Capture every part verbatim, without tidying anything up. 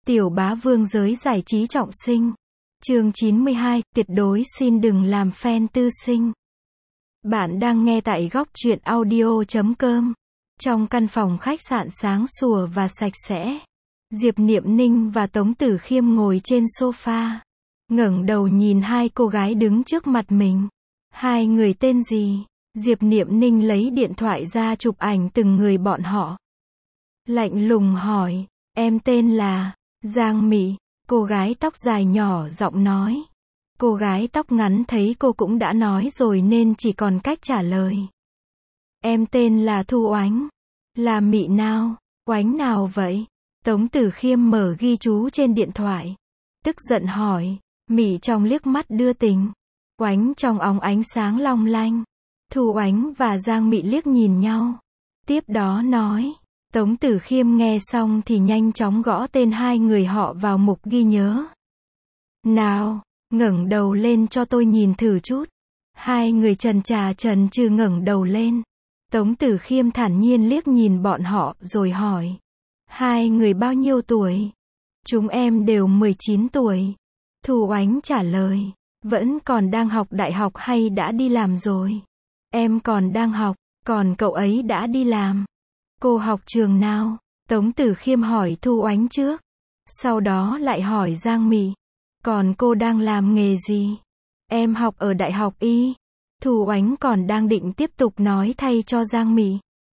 Tiểu bá vương giới giải trí trọng sinh. Chương chín mươi hai, tuyệt đối xin đừng làm fan tư sinh. Bạn đang nghe tại góc truyện audio chấm com. Trong căn phòng khách sạn sáng sủa và sạch sẽ, Diệp Niệm Ninh và Tống Tử Khiêm ngồi trên sofa, ngẩng đầu nhìn hai cô gái đứng trước mặt mình. Hai người tên gì? Diệp Niệm Ninh lấy điện thoại ra chụp ảnh từng người bọn họ. Lạnh lùng hỏi, em tên là Giang Mị. Cô gái tóc dài nhỏ giọng nói. Cô gái tóc ngắn thấy cô cũng đã nói rồi nên chỉ còn cách trả lời. Em tên là Thu Oánh. Là Mị nào? Oánh nào vậy? Tống Tử Khiêm mở ghi chú trên điện thoại, tức giận hỏi. Mị trong liếc mắt đưa tình, Oánh trong óng ánh sáng long lanh. Thu Oánh và Giang Mị liếc nhìn nhau, tiếp đó nói. Tống Tử Khiêm nghe xong thì nhanh chóng gõ tên hai người họ vào mục ghi nhớ. Nào, ngẩng đầu lên cho tôi nhìn thử chút. Hai người chần chà chần chừ ngẩng đầu lên. Tống Tử Khiêm thản nhiên liếc nhìn bọn họ rồi hỏi. Hai người bao nhiêu tuổi? Chúng em đều mười chín tuổi. Thu Oánh trả lời. Vẫn còn đang học đại học hay đã đi làm rồi? Em còn đang học, còn cậu ấy đã đi làm. Cô học trường nào? Tống Tử Khiêm hỏi Thu Oánh trước, sau đó lại hỏi Giang Mị. Còn cô đang làm nghề gì? Em học ở Đại học Y. Thu Oánh còn đang định tiếp tục nói thay cho Giang Mị,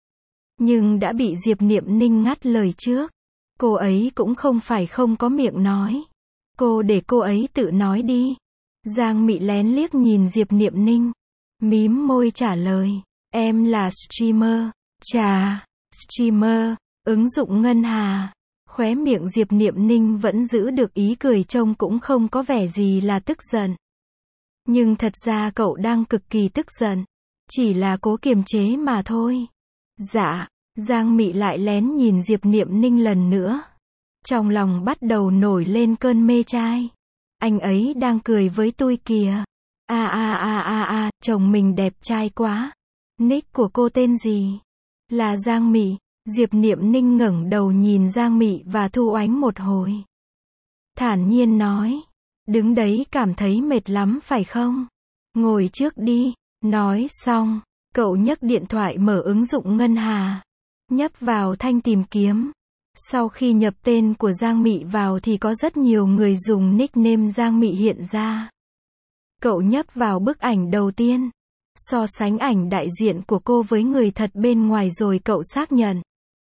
nhưng đã bị Diệp Niệm Ninh ngắt lời trước. Cô ấy cũng không phải không có miệng nói. Cô để cô ấy tự nói đi. Giang Mị lén liếc nhìn Diệp Niệm Ninh, mím môi trả lời. Em là streamer. Chà, streamer, ứng dụng ngân hà. Khóe miệng Diệp Niệm Ninh vẫn giữ được ý cười, trông cũng không có vẻ gì là tức giận. Nhưng thật ra cậu đang cực kỳ tức giận. Chỉ là cố kiềm chế mà thôi. Dạ, Giang Mị lại lén nhìn Diệp Niệm Ninh lần nữa. Trong lòng bắt đầu nổi lên cơn mê trai. Anh ấy đang cười với tôi kìa. A a a a a, chồng mình đẹp trai quá. Nick của cô tên gì? Là Giang Mị. Diệp Niệm Ninh ngẩng đầu nhìn Giang Mị và Thu Oánh một hồi, thản nhiên nói. Đứng đấy cảm thấy mệt lắm phải không? Ngồi trước đi. Nói xong, cậu nhấc điện thoại mở ứng dụng ngân hà, nhấp vào thanh tìm kiếm. Sau khi nhập tên của Giang Mị vào thì có rất nhiều người dùng nickname Giang Mị hiện ra. Cậu nhấp vào bức ảnh đầu tiên, so sánh ảnh đại diện của cô với người thật bên ngoài rồi cậu xác nhận.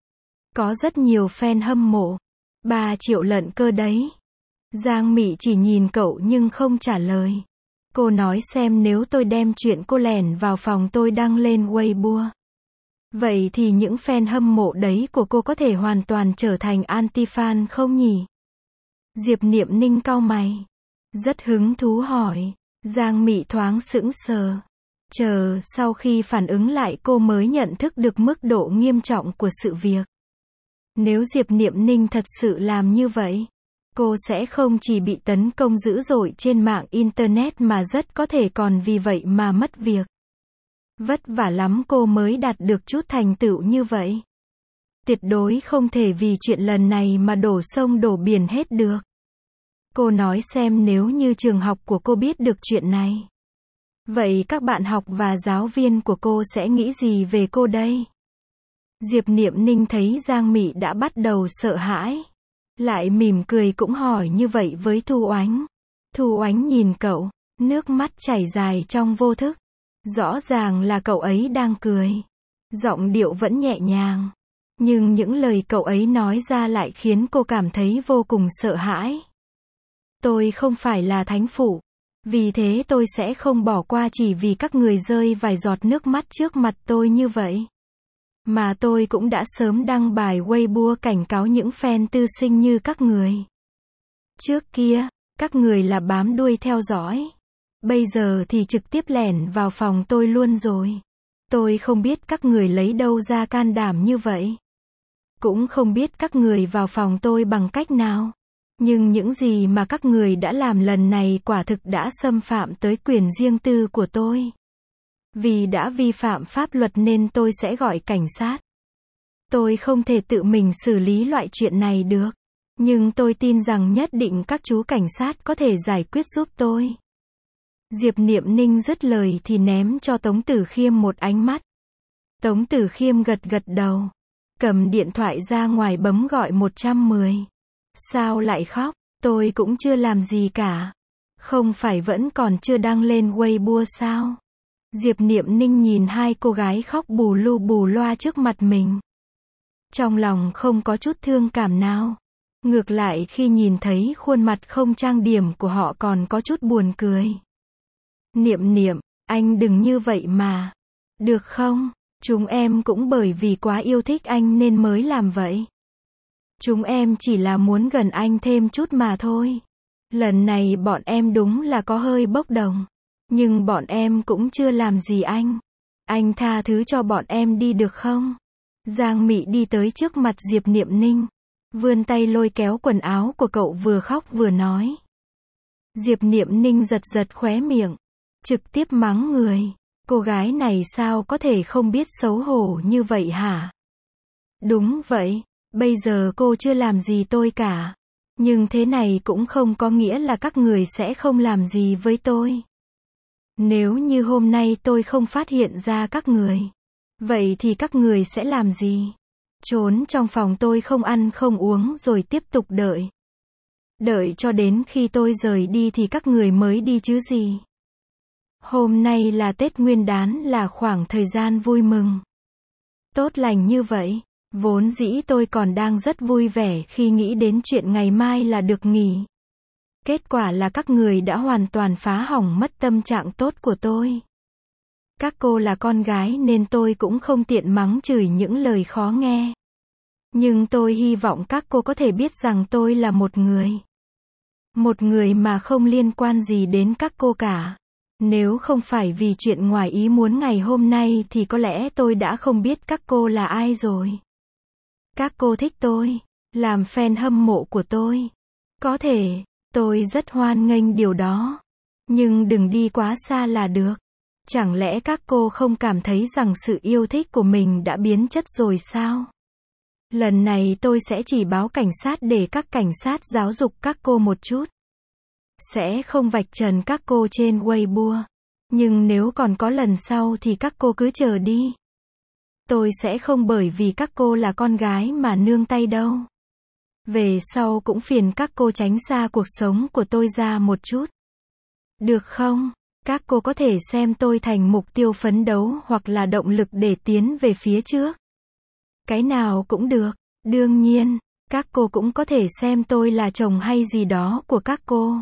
Có rất nhiều fan hâm mộ. ba triệu lận cơ đấy. Giang Mị chỉ nhìn cậu nhưng không trả lời. Cô nói xem nếu tôi đem chuyện cô lẻn vào phòng tôi đăng lên Weibo, vậy thì những fan hâm mộ đấy của cô có thể hoàn toàn trở thành anti-fan không nhỉ? Diệp Niệm Ninh cau mày, rất hứng thú hỏi. Giang Mị thoáng sững sờ. Chờ sau khi phản ứng lại cô mới nhận thức được mức độ nghiêm trọng của sự việc. Nếu Diệp Niệm Ninh thật sự làm như vậy, cô sẽ không chỉ bị tấn công dữ dội trên mạng Internet mà rất có thể còn vì vậy mà mất việc. Vất vả lắm cô mới đạt được chút thành tựu như vậy. Tuyệt đối không thể vì chuyện lần này mà đổ sông đổ biển hết được. Cô nói xem nếu như trường học của cô biết được chuyện này, vậy các bạn học và giáo viên của cô sẽ nghĩ gì về cô đây? Diệp Niệm Ninh thấy Giang Mị đã bắt đầu sợ hãi, lại mỉm cười cũng hỏi như vậy với Thu Oánh. Thu Oánh nhìn cậu, nước mắt chảy dài trong vô thức. Rõ ràng là cậu ấy đang cười. Giọng điệu vẫn nhẹ nhàng, nhưng những lời cậu ấy nói ra lại khiến cô cảm thấy vô cùng sợ hãi. Tôi không phải là thánh phụ, vì thế tôi sẽ không bỏ qua chỉ vì các người rơi vài giọt nước mắt trước mặt tôi như vậy. Mà tôi cũng đã sớm đăng bài Weibo cảnh cáo những fan tư sinh như các người. Trước kia, các người là bám đuôi theo dõi. Bây giờ thì trực tiếp lẻn vào phòng tôi luôn rồi. Tôi không biết các người lấy đâu ra can đảm như vậy. Cũng không biết các người vào phòng tôi bằng cách nào. Nhưng những gì mà các người đã làm lần này quả thực đã xâm phạm tới quyền riêng tư của tôi. Vì đã vi phạm pháp luật nên tôi sẽ gọi cảnh sát. Tôi không thể tự mình xử lý loại chuyện này được. Nhưng tôi tin rằng nhất định các chú cảnh sát có thể giải quyết giúp tôi. Diệp Niệm Ninh dứt lời thì ném cho Tống Tử Khiêm một ánh mắt. Tống Tử Khiêm gật gật đầu. Cầm điện thoại ra ngoài bấm gọi một trăm mười. Sao lại khóc? Tôi cũng chưa làm gì cả. Không phải vẫn còn chưa đăng lên Weibo sao? Diệp Niệm Ninh nhìn hai cô gái khóc bù lu bù loa trước mặt mình. Trong lòng không có chút thương cảm nào. Ngược lại khi nhìn thấy khuôn mặt không trang điểm của họ còn có chút buồn cười. Niệm Niệm, anh đừng như vậy mà. Được không? Chúng em cũng bởi vì quá yêu thích anh nên mới làm vậy. Chúng em chỉ là muốn gần anh thêm chút mà thôi. Lần này bọn em đúng là có hơi bốc đồng. Nhưng bọn em cũng chưa làm gì anh. Anh tha thứ cho bọn em đi được không? Giang Mị đi tới trước mặt Diệp Niệm Ninh. Vươn tay lôi kéo quần áo của cậu vừa khóc vừa nói. Diệp Niệm Ninh giật giật khóe miệng. Trực tiếp mắng người. Cô gái này sao có thể không biết xấu hổ như vậy hả? Đúng vậy. Bây giờ cô chưa làm gì tôi cả. Nhưng thế này cũng không có nghĩa là các người sẽ không làm gì với tôi. Nếu như hôm nay tôi không phát hiện ra các người, vậy thì các người sẽ làm gì? Trốn trong phòng tôi không ăn không uống rồi tiếp tục đợi. Đợi cho đến khi tôi rời đi thì các người mới đi chứ gì. Hôm nay là Tết Nguyên Đán, là khoảng thời gian vui mừng. Tốt lành như vậy. Vốn dĩ tôi còn đang rất vui vẻ khi nghĩ đến chuyện ngày mai là được nghỉ. Kết quả là các người đã hoàn toàn phá hỏng mất tâm trạng tốt của tôi. Các cô là con gái nên tôi cũng không tiện mắng chửi những lời khó nghe. Nhưng tôi hy vọng các cô có thể biết rằng tôi là một người. Một người mà không liên quan gì đến các cô cả. Nếu không phải vì chuyện ngoài ý muốn ngày hôm nay thì có lẽ tôi đã không biết các cô là ai rồi. Các cô thích tôi, làm fan hâm mộ của tôi. Có thể, tôi rất hoan nghênh điều đó. Nhưng đừng đi quá xa là được. Chẳng lẽ các cô không cảm thấy rằng sự yêu thích của mình đã biến chất rồi sao? Lần này tôi sẽ chỉ báo cảnh sát để các cảnh sát giáo dục các cô một chút. Sẽ không vạch trần các cô trên Weibo. Nhưng nếu còn có lần sau thì các cô cứ chờ đi. Tôi sẽ không bởi vì các cô là con gái mà nương tay đâu. Về sau cũng phiền các cô tránh xa cuộc sống của tôi ra một chút. Được không? Các cô có thể xem tôi thành mục tiêu phấn đấu hoặc là động lực để tiến về phía trước. Cái nào cũng được. Đương nhiên, các cô cũng có thể xem tôi là chồng hay gì đó của các cô.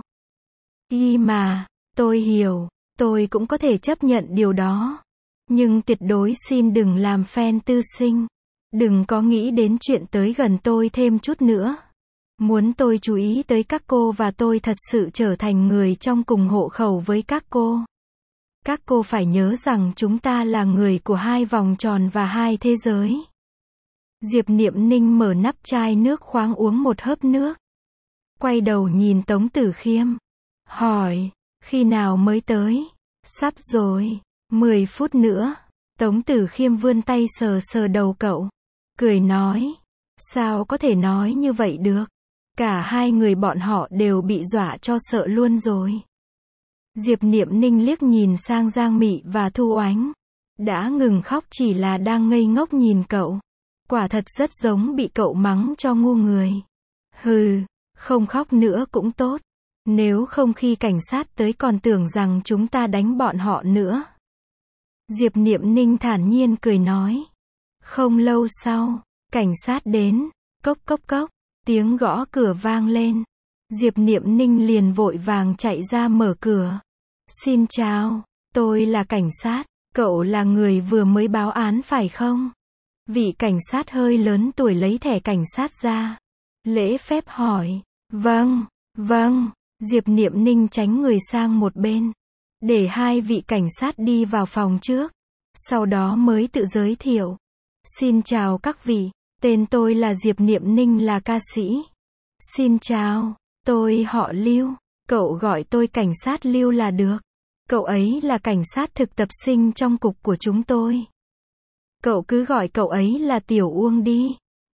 Y mà, tôi hiểu, tôi cũng có thể chấp nhận điều đó. Nhưng tuyệt đối xin đừng làm fan tư sinh. Đừng có nghĩ đến chuyện tới gần tôi thêm chút nữa. Muốn tôi chú ý tới các cô và tôi thật sự trở thành người trong cùng hộ khẩu với các cô. Các cô phải nhớ rằng chúng ta là người của hai vòng tròn và hai thế giới. Diệp Niệm Ninh mở nắp chai nước khoáng uống một hớp nước. Quay đầu nhìn Tống Tử Khiêm. Hỏi, khi nào mới tới? Sắp rồi, mười phút nữa. Tống Tử Khiêm vươn tay sờ sờ đầu cậu. Cười nói, sao có thể nói như vậy được? Cả hai người bọn họ đều bị dọa cho sợ luôn rồi. Diệp Niệm Ninh liếc nhìn sang Giang Mị và Thu Oánh. Đã ngừng khóc chỉ là đang ngây ngốc nhìn cậu. Quả thật rất giống bị cậu mắng cho ngu người. Hừ, không khóc nữa cũng tốt. Nếu không khi cảnh sát tới còn tưởng rằng chúng ta đánh bọn họ nữa. Diệp Niệm Ninh thản nhiên cười nói. Không lâu sau, cảnh sát đến. Cốc cốc cốc, tiếng gõ cửa vang lên. Diệp Niệm Ninh liền vội vàng chạy ra mở cửa. Xin chào, tôi là cảnh sát. Cậu là người vừa mới báo án phải không? Vị cảnh sát hơi lớn tuổi lấy thẻ cảnh sát ra. Lễ phép hỏi. Vâng, vâng. Diệp Niệm Ninh tránh người sang một bên. Để hai vị cảnh sát đi vào phòng trước. Sau đó mới tự giới thiệu. Xin chào các vị. Tên tôi là Diệp Niệm Ninh, là ca sĩ. Xin chào. Tôi họ Lưu. Cậu gọi tôi cảnh sát Lưu là được. Cậu ấy là cảnh sát thực tập sinh trong cục của chúng tôi. Cậu cứ gọi cậu ấy là Tiểu Uông đi.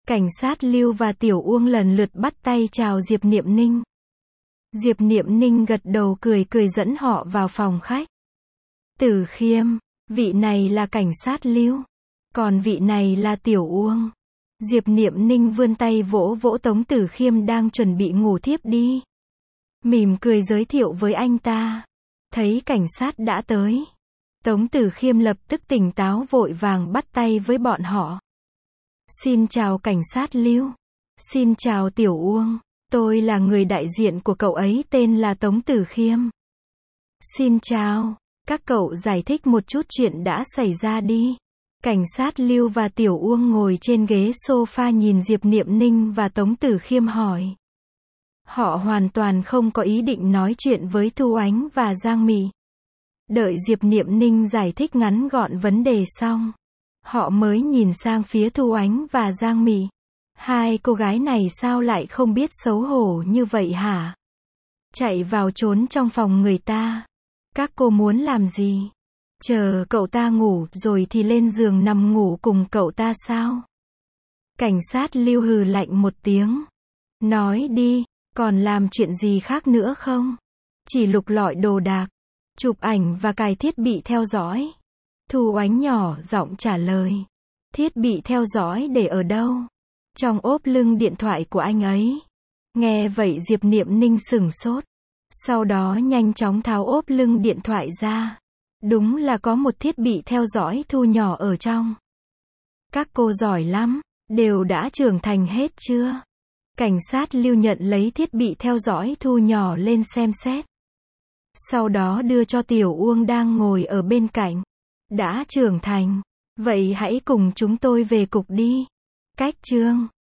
Cảnh sát Lưu và Tiểu Uông lần lượt bắt tay chào Diệp Niệm Ninh. Diệp Niệm Ninh gật đầu cười cười dẫn họ vào phòng khách. Tử Khiêm, vị này là cảnh sát Lưu, còn vị này là Tiểu Uông. Diệp Niệm Ninh vươn tay vỗ vỗ Tống Tử Khiêm đang chuẩn bị ngủ thiếp đi. Mỉm cười giới thiệu với anh ta. Thấy cảnh sát đã tới, Tống Tử Khiêm lập tức tỉnh táo vội vàng bắt tay với bọn họ. Xin chào cảnh sát Lưu. Xin chào Tiểu Uông. Tôi là người đại diện của cậu ấy tên là Tống Tử Khiêm. Xin chào. Các cậu giải thích một chút chuyện đã xảy ra đi. Cảnh sát Lưu và Tiểu Uông ngồi trên ghế sofa nhìn Diệp Niệm Ninh và Tống Tử Khiêm hỏi. Họ hoàn toàn không có ý định nói chuyện với Thu Ánh và Giang Mị. Đợi Diệp Niệm Ninh giải thích ngắn gọn vấn đề xong, họ mới nhìn sang phía Thu Ánh và Giang Mị. Hai cô gái này sao lại không biết xấu hổ như vậy hả? Chạy vào trốn trong phòng người ta. Các cô muốn làm gì? Chờ cậu ta ngủ rồi thì lên giường nằm ngủ cùng cậu ta sao? Cảnh sát Lưu hừ lạnh một tiếng. Nói đi, còn làm chuyện gì khác nữa không? Chỉ lục lọi đồ đạc, chụp ảnh và cài thiết bị theo dõi. Thu Ánh nhỏ giọng trả lời. Thiết bị theo dõi để ở đâu? Trong ốp lưng điện thoại của anh ấy. Nghe vậy Diệp Niệm Ninh sửng sốt. Sau đó nhanh chóng tháo ốp lưng điện thoại ra. Đúng là có một thiết bị theo dõi Thu nhỏ ở trong. Các cô giỏi lắm, đều đã trưởng thành hết chưa? Cảnh sát Lưu nhận lấy thiết bị theo dõi Thu nhỏ lên xem xét. Sau đó đưa cho Tiểu Uông đang ngồi ở bên cạnh. Đã trưởng thành, vậy hãy cùng chúng tôi về cục đi. Cách chương